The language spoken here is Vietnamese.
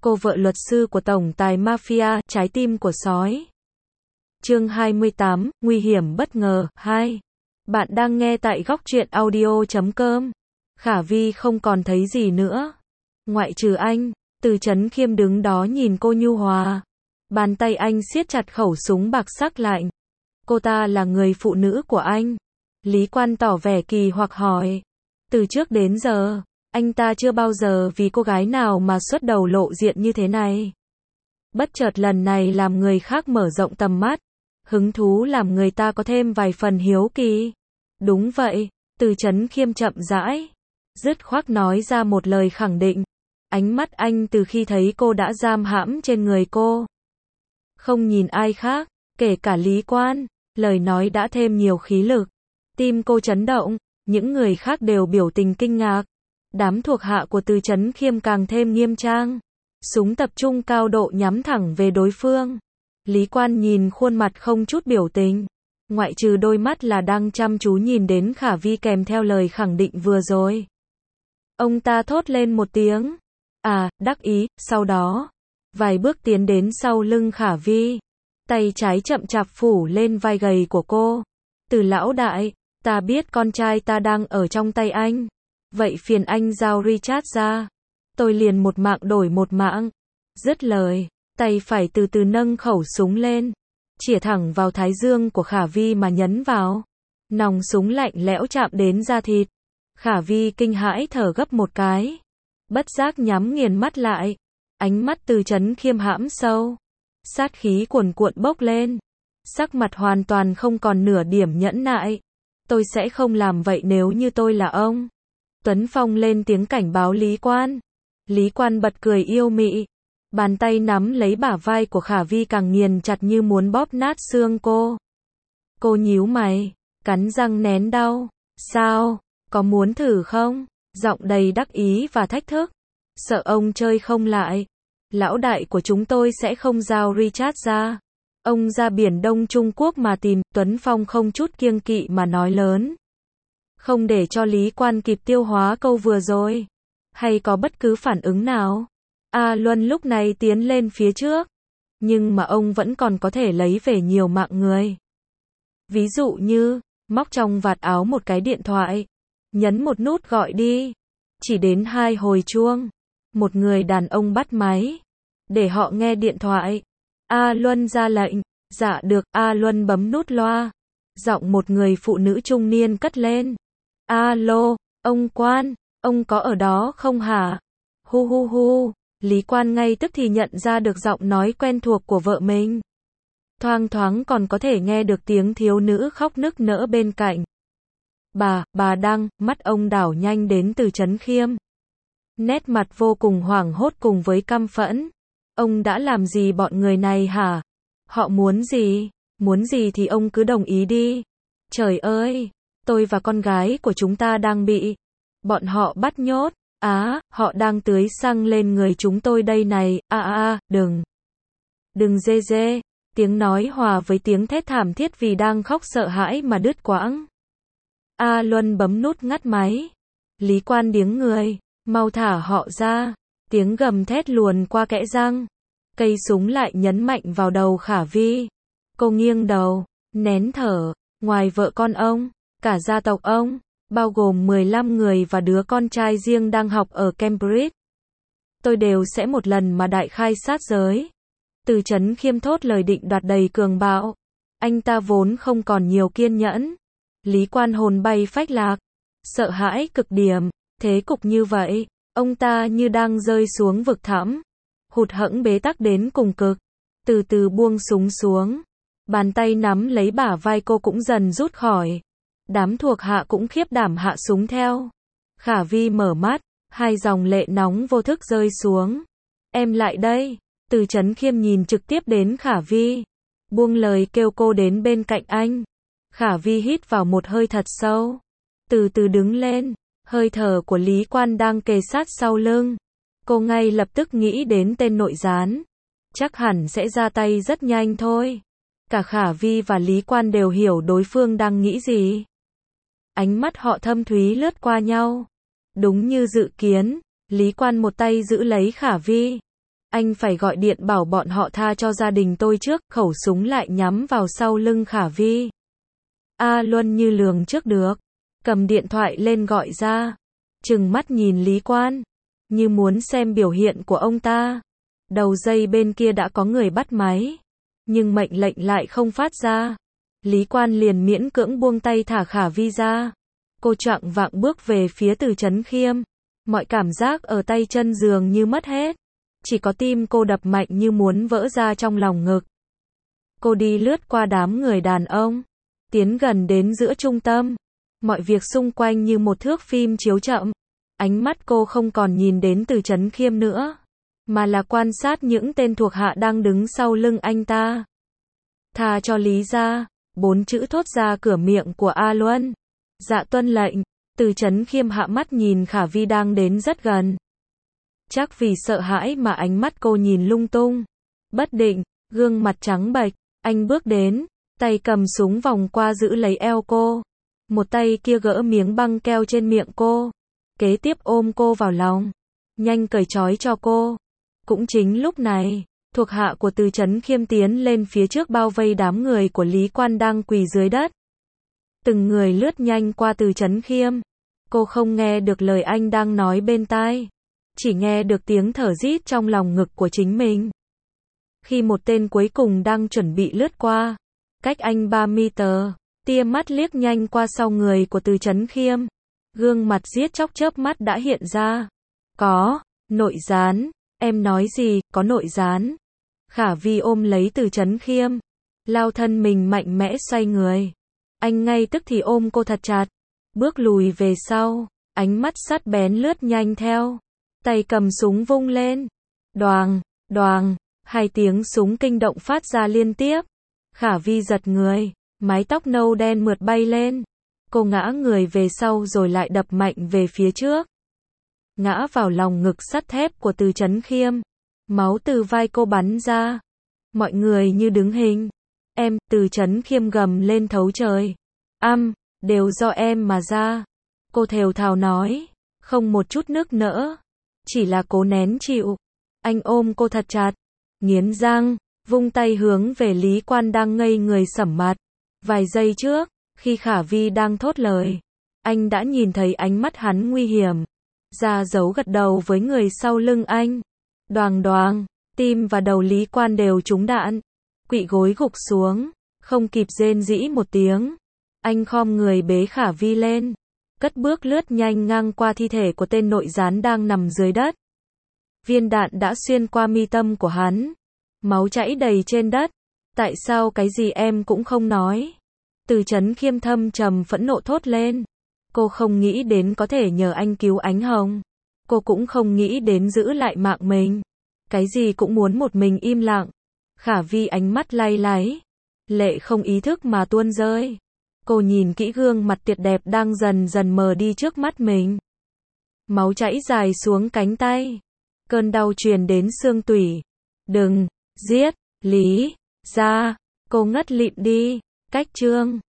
cô vợ luật sư của tổng tài mafia, trái tim của sói. Chương 28, nguy hiểm bất ngờ, 2. Bạn đang nghe tại góc truyện audio.com. Khả Vi không còn thấy gì nữa. Ngoại trừ anh, Từ Chấn Khiêm đứng đó nhìn cô nhu hòa. Bàn tay anh siết chặt khẩu súng bạc sắc lạnh. Cô ta là người phụ nữ của anh. Lý Quan tỏ vẻ kỳ hoặc hỏi. Từ trước đến giờ, anh ta chưa bao giờ vì cô gái nào mà xuất đầu lộ diện như thế này. Bất chợt lần này làm người khác mở rộng tầm mắt. Hứng thú làm người ta có thêm vài phần hiếu kỳ. Đúng vậy, Từ Chấn Khiêm chậm rãi, dứt khoát nói ra một lời khẳng định. Ánh mắt anh từ khi thấy cô đã giam hãm trên người cô. Không nhìn ai khác, kể cả Lý Quan, lời nói đã thêm nhiều khí lực. Tim cô chấn động, những người khác đều biểu tình kinh ngạc. Đám thuộc hạ của Từ Chấn Khiêm càng thêm nghiêm trang. Súng tập trung cao độ nhắm thẳng về đối phương. Lý Quan nhìn khuôn mặt không chút biểu tình. Ngoại trừ đôi mắt là đang chăm chú nhìn đến Khả Vi kèm theo lời khẳng định vừa rồi. Ông ta thốt lên một tiếng. À, đắc ý, sau đó. Vài bước tiến đến sau lưng Khả Vi. Tay trái chậm chạp phủ lên vai gầy của cô. Từ lão đại, ta biết con trai ta đang ở trong tay anh. Vậy phiền anh giao Richard ra. Tôi liền một mạng đổi một mạng. Dứt lời, tay phải từ từ nâng khẩu súng lên. Chĩa thẳng vào thái dương của Khả Vi mà nhấn vào. Nòng súng lạnh lẽo chạm đến da thịt. Khả Vi kinh hãi thở gấp một cái. Bất giác nhắm nghiền mắt lại. Ánh mắt Từ Chấn Khiêm hãm sâu. Sát khí cuồn cuộn bốc lên. Sắc mặt hoàn toàn không còn nửa điểm nhẫn nại. Tôi sẽ không làm vậy nếu như tôi là ông. Tuấn Phong lên tiếng cảnh báo Lý Quan. Lý Quan bật cười yêu mị. Bàn tay nắm lấy bả vai của Khả Vi càng nghiền chặt như muốn bóp nát xương cô. Cô nhíu mày, cắn răng nén đau. Sao? Có muốn thử không? Giọng đầy đắc ý và thách thức. Sợ ông chơi không lại. Lão đại của chúng tôi sẽ không giao Richard ra. Ông ra biển Đông Trung Quốc mà tìm. Tuấn Phong không chút kiêng kỵ mà nói lớn. Không để cho Lý Quan kịp tiêu hóa câu vừa rồi. Hay có bất cứ phản ứng nào. A Luân lúc này tiến lên phía trước. Nhưng mà ông vẫn còn có thể lấy về nhiều mạng người. Ví dụ như, móc trong vạt áo một cái điện thoại. Nhấn một nút gọi đi. Chỉ đến 2 hồi chuông. Một người đàn ông bắt máy. Để họ nghe điện thoại. A Luân ra lệnh. Dạ được, A Luân bấm nút loa. Giọng một người phụ nữ trung niên cất lên. Alo, ông Quan, ông có ở đó không hả? Hu hu hu. Lý Quan ngay tức thì nhận ra được giọng nói quen thuộc của vợ mình. Thoang thoáng còn có thể nghe được tiếng thiếu nữ khóc nức nở bên cạnh. Bà Đăng, mắt ông đảo nhanh đến Từ Chấn Khiêm. Nét mặt vô cùng hoảng hốt cùng với căm phẫn. Ông đã làm gì bọn người này hả? Họ muốn gì? Muốn gì thì ông cứ đồng ý đi. Trời ơi, tôi và con gái của chúng ta đang bị bọn họ bắt nhốt. Họ đang tưới xăng lên người chúng tôi đây này. Đừng dê dê. Tiếng nói hòa với tiếng thét thảm thiết vì đang khóc sợ hãi mà đứt quãng. A Luân bấm nút ngắt máy. Lý Quan điếng người. Mau thả họ ra. Tiếng gầm thét luồn qua kẽ răng. Cây súng lại nhấn mạnh vào đầu Khả Vi. Cô nghiêng đầu, nén thở. Ngoài vợ con ông, cả gia tộc ông, bao gồm 15 người và đứa con trai riêng đang học ở Cambridge. Tôi đều sẽ một lần mà đại khai sát giới. Từ Chấn Khiêm thốt lời định đoạt đầy cường bạo. Anh ta vốn không còn nhiều kiên nhẫn. Lý Quan hồn bay phách lạc. Sợ hãi cực điểm. Thế cục như vậy, ông ta như đang rơi xuống vực thẳm. Hụt hẫng bế tắc đến cùng cực. Từ từ buông súng xuống. Bàn tay nắm lấy bả vai cô cũng dần rút khỏi. Đám thuộc hạ cũng khiếp đảm hạ súng theo. Khả Vi mở mắt, 2 dòng lệ nóng vô thức rơi xuống. Em lại đây. Từ Chấn Khiêm nhìn trực tiếp đến Khả Vi. Buông lời kêu cô đến bên cạnh anh. Khả Vi hít vào một hơi thật sâu. Từ từ đứng lên. Hơi thở của Lý Quan đang kề sát sau lưng. Cô ngay lập tức nghĩ đến tên nội gián. Chắc hẳn sẽ ra tay rất nhanh thôi. Cả Khả Vi và Lý Quan đều hiểu đối phương đang nghĩ gì. Ánh mắt họ thâm thúy lướt qua nhau. Đúng như dự kiến, Lý Quan một tay giữ lấy Khả Vi. Anh phải gọi điện bảo bọn họ tha cho gia đình tôi trước, khẩu súng lại nhắm vào sau lưng Khả Vi. A Luân như lường trước được, cầm điện thoại lên gọi ra, trừng mắt nhìn Lý Quan, như muốn xem biểu hiện của ông ta. Đầu dây bên kia đã có người bắt máy, nhưng mệnh lệnh lại không phát ra. Lý Quan liền miễn cưỡng buông tay thả Khả Vi ra. Cô choạng vạng bước về phía Từ Chấn Khiêm. Mọi cảm giác ở tay chân dường như mất hết. Chỉ có tim cô đập mạnh như muốn vỡ ra trong lòng ngực. Cô đi lướt qua đám người đàn ông, tiến gần đến giữa trung tâm. Mọi việc xung quanh như một thước phim chiếu chậm. Ánh mắt cô không còn nhìn đến Từ Chấn Khiêm nữa, mà là quan sát những tên thuộc hạ đang đứng sau lưng anh ta. Tha cho Lý gia, 4 chữ thốt ra cửa miệng của A Luân. Dạ tuân lệnh. Từ Chấn Khiêm hạ mắt nhìn Khả Vi đang đến rất gần. Chắc vì sợ hãi mà ánh mắt cô nhìn lung tung, bất định, gương mặt trắng bệch. Anh bước đến, tay cầm súng vòng qua giữ lấy eo cô. Một tay kia gỡ miếng băng keo trên miệng cô. Kế tiếp ôm cô vào lòng, nhanh cởi trói cho cô. Cũng chính lúc này, thuộc hạ của Từ Chấn Khiêm tiến lên phía trước bao vây đám người của Lý Quan đang quỳ dưới đất. Từng người lướt nhanh qua Từ Chấn Khiêm. Cô không nghe được lời anh đang nói bên tai, chỉ nghe được tiếng thở rít trong lòng ngực của chính mình. Khi một tên cuối cùng đang chuẩn bị lướt qua, cách anh 3 m, tia mắt liếc nhanh qua sau người của Từ Chấn Khiêm. Gương mặt giết chóc chớp mắt đã hiện ra. Có, nội gián. Em nói gì, có nội gián. Khả Vi ôm lấy Từ Chấn Khiêm, lao thân mình mạnh mẽ xoay người. Anh ngay tức thì ôm cô thật chặt, bước lùi về sau, ánh mắt sắc bén lướt nhanh theo. Tay cầm súng vung lên. Đoàng, đoàng, 2 tiếng súng kinh động phát ra liên tiếp. Khả Vi giật người, mái tóc nâu đen mượt bay lên. Cô ngã người về sau rồi lại đập mạnh về phía trước. Ngã vào lòng ngực sắt thép của Từ Chấn Khiêm. Máu từ vai cô bắn ra. Mọi người như đứng hình. Em, Từ Chấn Khiêm gầm lên thấu trời. Đều do em mà ra. Cô thều thào nói, không một chút nức nở. Chỉ là cố nén chịu. Anh ôm cô thật chặt, nghiến răng, vung tay hướng về Lý Quan đang ngây người sẩm mặt. Vài giây trước, khi Khả Vi đang thốt lời, anh đã nhìn thấy ánh mắt hắn nguy hiểm. Ra dấu gật đầu với người sau lưng anh. Đoàng đoàng, tim và đầu Lý Quan đều trúng đạn. Quỵ gối gục xuống, không kịp rên rỉ một tiếng. Anh khom người bế Khả Vi lên, cất bước lướt nhanh ngang qua thi thể của tên nội gián đang nằm dưới đất. Viên đạn đã xuyên qua mi tâm của hắn. Máu chảy đầy trên đất. Tại sao cái gì em cũng không nói? Từ Chấn Khiêm thâm trầm phẫn nộ thốt lên. Cô không nghĩ đến có thể nhờ anh cứu Ánh Hồng. Cô cũng không nghĩ đến giữ lại mạng mình. Cái gì cũng muốn một mình im lặng. Khả Vi ánh mắt lay láy, lệ không ý thức mà tuôn rơi. Cô nhìn kỹ gương mặt tuyệt đẹp đang dần dần mờ đi trước mắt mình. Máu chảy dài xuống cánh tay. Cơn đau truyền đến xương tủy. Đừng giết Lý gia. Cô ngất lịm đi. Cách chương